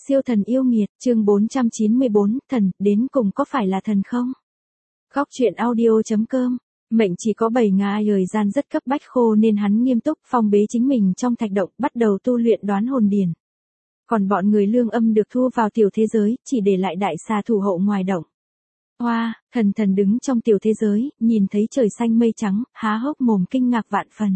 Siêu thần yêu nghiệt, chương 494, thần, đến cùng có phải là thần không? Góc truyện audio.com. Mệnh chỉ có 7 ngày thời gian rất cấp bách khô nên hắn nghiêm túc phong bế chính mình trong thạch động, bắt đầu tu luyện đoán hồn điển. Còn bọn người Lương Âm được thu vào tiểu thế giới, chỉ để lại đại xà thủ hộ ngoài động. Hoa, thần đứng trong tiểu thế giới, nhìn thấy trời xanh mây trắng, há hốc mồm kinh ngạc vạn phần.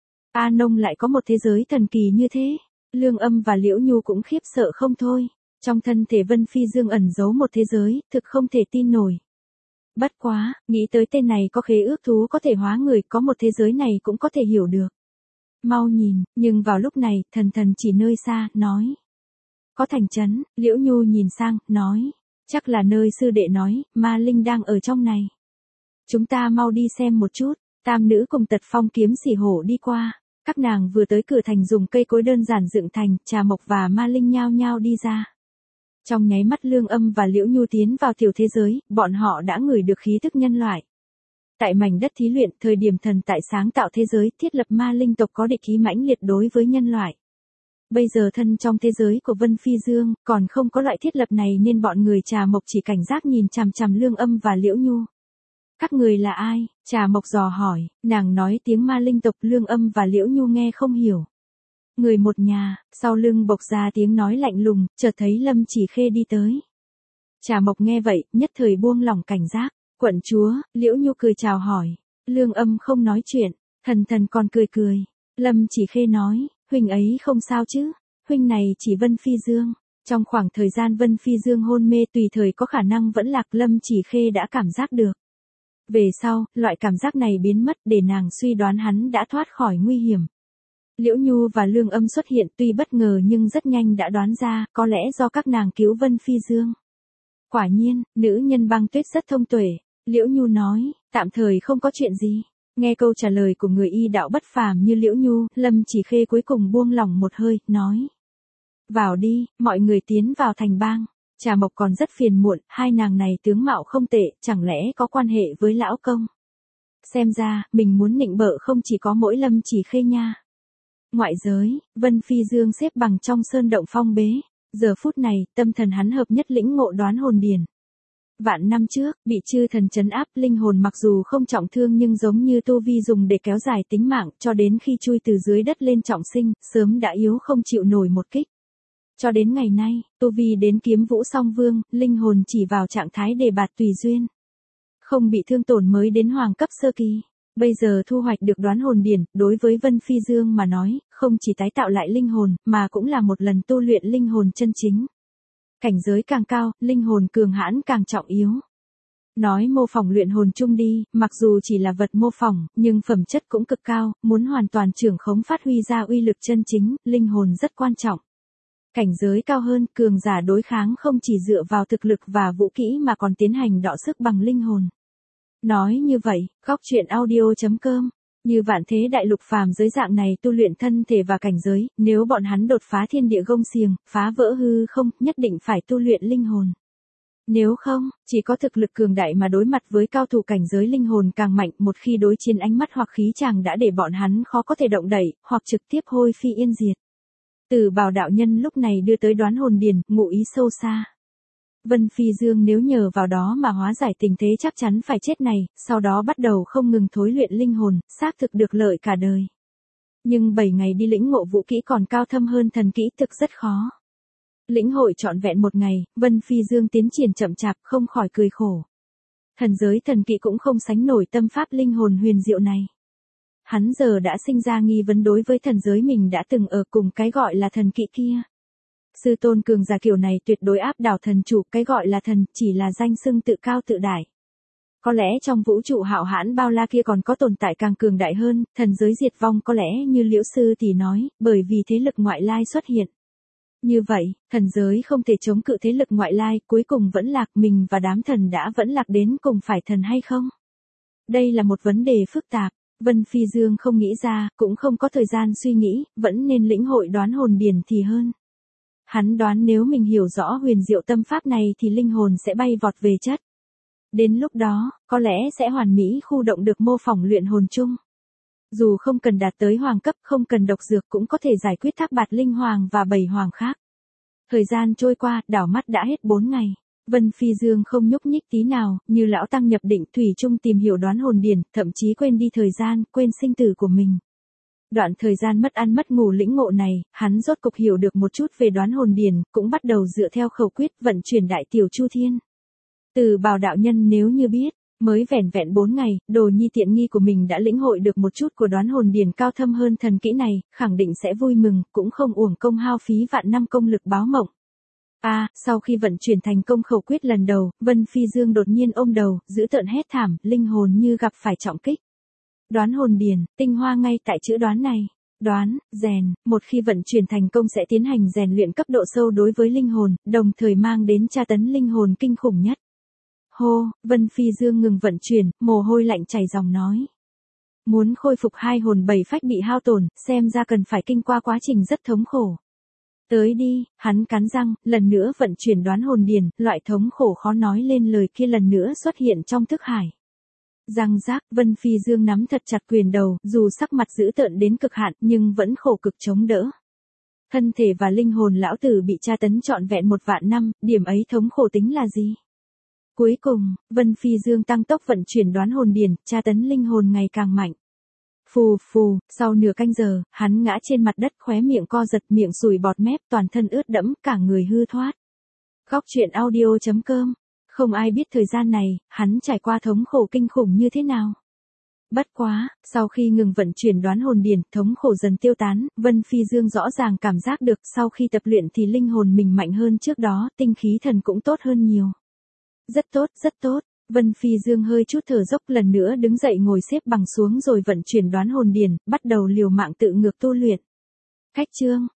A Nông lại có một thế giới thần kỳ như thế. Lương Âm và Liễu Nhu cũng khiếp sợ không thôi. Trong thân thể Vân Phi Dương ẩn giấu một thế giới, thực không thể tin nổi. Bất quá, nghĩ tới tên này có khế ước thú có thể hóa người, có một thế giới này cũng có thể hiểu được. Mau nhìn, nhưng vào lúc này, thần chỉ nơi xa, nói. Có thành trấn, Liễu Nhu nhìn sang, nói. Chắc là nơi sư đệ nói, ma linh đang ở trong này. Chúng ta mau đi xem một chút. Tam nữ cùng Tật Phong kiếm xỉ hổ đi qua. Các nàng vừa tới cửa thành dùng cây cối đơn giản dựng thành, Trà Mộc và Ma Linh nhao nhao đi ra. Trong nháy mắt Lương Âm và Liễu Nhu tiến vào tiểu thế giới, bọn họ đã ngửi được khí tức nhân loại. Tại mảnh đất thí luyện, thời điểm thần tại sáng tạo thế giới, thiết lập ma linh tộc có địch ý mãnh liệt đối với nhân loại. Bây giờ thân trong thế giới của Vân Phi Dương, còn không có loại thiết lập này nên bọn người Trà Mộc chỉ cảnh giác nhìn chằm chằm Lương Âm và Liễu Nhu. Các người là ai? Trà Mộc dò hỏi, nàng nói tiếng ma linh tộc. Lương Âm và Liễu Nhu nghe không hiểu. Người một nhà, sau lưng bộc ra tiếng nói lạnh lùng, chợt thấy Lâm Chỉ Khê đi tới. Trà Mộc nghe vậy, nhất thời buông lỏng cảnh giác. Quận chúa, Liễu Nhu cười chào hỏi. Lương Âm không nói chuyện, thần còn cười. Lâm Chỉ Khê nói, huynh ấy không sao chứ, huynh này chỉ Vân Phi Dương. Trong khoảng thời gian Vân Phi Dương hôn mê tùy thời có khả năng vẫn lạc, Lâm Chỉ Khê đã cảm giác được. Về sau, loại cảm giác này biến mất để nàng suy đoán hắn đã thoát khỏi nguy hiểm. Liễu Nhu và Lương Âm xuất hiện tuy bất ngờ nhưng rất nhanh đã đoán ra, có lẽ do các nàng cứu Vân Phi Dương. Quả nhiên, nữ nhân băng tuyết rất thông tuệ. Liễu Nhu nói, tạm thời không có chuyện gì. Nghe câu trả lời của người y đạo bất phàm như Liễu Nhu, Lâm Chỉ Khê cuối cùng buông lỏng một hơi, nói. Vào đi, mọi người tiến vào thành bang. Trà Mộc còn rất phiền muộn, hai nàng này tướng mạo không tệ, chẳng lẽ có quan hệ với lão công. Xem ra, mình muốn nịnh bợ không chỉ có mỗi Lâm Chỉ Khê nha. Ngoại giới, Vân Phi Dương xếp bằng trong sơn động phong bế. Giờ phút này, tâm thần hắn hợp nhất lĩnh ngộ đoán hồn điển. Vạn năm trước, bị chư thần trấn áp, linh hồn mặc dù không trọng thương nhưng giống như tu vi dùng để kéo dài tính mạng, cho đến khi chui từ dưới đất lên trọng sinh, sớm đã yếu không chịu nổi một kích. Cho đến ngày nay, tu vi đến kiếm vũ song vương, linh hồn chỉ vào trạng thái đề bạt tùy duyên. Không bị thương tổn mới đến hoàng cấp sơ kỳ. Bây giờ thu hoạch được đoán hồn điển, đối với Vân Phi Dương mà nói, không chỉ tái tạo lại linh hồn, mà cũng là một lần tu luyện linh hồn chân chính. Cảnh giới càng cao, linh hồn cường hãn càng trọng yếu. Nói mô phỏng luyện hồn chung đi, mặc dù chỉ là vật mô phỏng, nhưng phẩm chất cũng cực cao, muốn hoàn toàn trưởng khống phát huy ra uy lực chân chính, linh hồn rất quan trọng. Cảnh giới cao hơn, cường giả đối kháng không chỉ dựa vào thực lực và vũ kỹ mà còn tiến hành đọ sức bằng linh hồn. Nói như vậy, góc truyện audio.com, như vạn thế đại lục phàm giới dạng này tu luyện thân thể và cảnh giới, nếu bọn hắn đột phá thiên địa gông xiềng, phá vỡ hư không, nhất định phải tu luyện linh hồn. Nếu không, chỉ có thực lực cường đại mà đối mặt với cao thủ cảnh giới linh hồn càng mạnh, một khi đối chiến ánh mắt hoặc khí chàng đã để bọn hắn khó có thể động đậy, hoặc trực tiếp hôi phi yên diệt. Từ Bảo đạo nhân lúc này đưa tới đoán hồn điển, ngụ ý sâu xa. Vân Phi Dương nếu nhờ vào đó mà hóa giải tình thế chắc chắn phải chết này, sau đó bắt đầu không ngừng thối luyện linh hồn, xác thực được lợi cả đời. Nhưng 7 ngày đi lĩnh ngộ vũ kỹ còn cao thâm hơn thần kỹ thực rất khó. Lĩnh hội trọn vẹn một ngày, Vân Phi Dương tiến triển chậm chạp không khỏi cười khổ. Thần giới thần kỹ cũng không sánh nổi tâm pháp linh hồn huyền diệu này. Hắn giờ đã sinh ra nghi vấn đối với thần giới mình đã từng ở cùng cái gọi là thần kỹ kia. Sư tôn cường giả kiểu này tuyệt đối áp đảo thần chủ, cái gọi là thần chỉ là danh xưng tự cao tự đại. Có lẽ trong vũ trụ hạo hãn bao la kia còn có tồn tại càng cường đại hơn, thần giới diệt vong có lẽ như Liễu sư thì nói, bởi vì thế lực ngoại lai xuất hiện. Như vậy, thần giới không thể chống cự thế lực ngoại lai, cuối cùng vẫn lạc, mình và đám thần đã vẫn lạc đến cùng phải thần hay không? Đây là một vấn đề phức tạp. Vân Phi Dương không nghĩ ra, cũng không có thời gian suy nghĩ, vẫn nên lĩnh hội đoán hồn điển thì hơn. Hắn đoán nếu mình hiểu rõ huyền diệu tâm pháp này thì linh hồn sẽ bay vọt về chất. Đến lúc đó, có lẽ sẽ hoàn mỹ khu động được mô phỏng luyện hồn chung. Dù không cần đạt tới hoàng cấp, không cần độc dược cũng có thể giải quyết thác bạt linh hoàng và 7 hoàng khác. Thời gian trôi qua, đảo mắt đã hết 4 ngày. Vân Phi Dương không nhúc nhích tí nào, như lão tăng nhập định, thủy chung tìm hiểu đoán hồn điển, thậm chí quên đi thời gian, quên sinh tử của mình. Đoạn thời gian mất ăn mất ngủ lĩnh ngộ này, hắn rốt cục hiểu được một chút về đoán hồn điển, cũng bắt đầu dựa theo khẩu quyết vận chuyển đại tiểu chu thiên. Từ Bảo đạo nhân nếu như biết, mới vẻn vẹn 4 ngày, Đồ Nhi tiện nghi của mình đã lĩnh hội được một chút của đoán hồn điển cao thâm hơn thần kỹ này, khẳng định sẽ vui mừng, cũng không uổng công hao phí vạn năm công lực báo mộng. Sau khi vận chuyển thành công khẩu quyết lần đầu, Vân Phi Dương đột nhiên ôm đầu, dữ tợn hét thảm, linh hồn như gặp phải trọng kích. Đoán hồn điển, tinh hoa ngay tại chữ đoán này. Đoán, rèn, một khi vận chuyển thành công sẽ tiến hành rèn luyện cấp độ sâu đối với linh hồn, đồng thời mang đến tra tấn linh hồn kinh khủng nhất. Hô, Vân Phi Dương ngừng vận chuyển, mồ hôi lạnh chảy ròng nói. Muốn khôi phục 2 hồn 7 phách bị hao tổn, xem ra cần phải kinh qua quá trình rất thống khổ. Tới đi, hắn cắn răng, lần nữa vận chuyển đoán hồn điển, loại thống khổ khó nói lên lời kia lần nữa xuất hiện trong thức hải. Răng rác, Vân Phi Dương nắm thật chặt quyền đầu, dù sắc mặt dữ tợn đến cực hạn nhưng vẫn khổ cực chống đỡ. Thân thể và linh hồn lão tử bị tra tấn trọn vẹn 1 vạn năm, điểm ấy thống khổ tính là gì? Cuối cùng, Vân Phi Dương tăng tốc vận chuyển đoán hồn điển, tra tấn linh hồn ngày càng mạnh. Phù phù, sau nửa canh giờ, hắn ngã trên mặt đất, khóe miệng co giật, miệng sùi bọt mép, toàn thân ướt đẫm, cả người hư thoát. Góc truyện audio.com. Không ai biết thời gian này, hắn trải qua thống khổ kinh khủng như thế nào. Bất quá, sau khi ngừng vận chuyển đoán hồn điển, thống khổ dần tiêu tán, Vân Phi Dương rõ ràng cảm giác được sau khi tập luyện thì linh hồn mình mạnh hơn trước đó, tinh khí thần cũng tốt hơn nhiều. Rất tốt, rất tốt. Vân Phi Dương hơi chút thở dốc, lần nữa đứng dậy ngồi xếp bằng xuống rồi vận chuyển đoán hồn điển, bắt đầu liều mạng tự ngược tu luyện. Khách chương.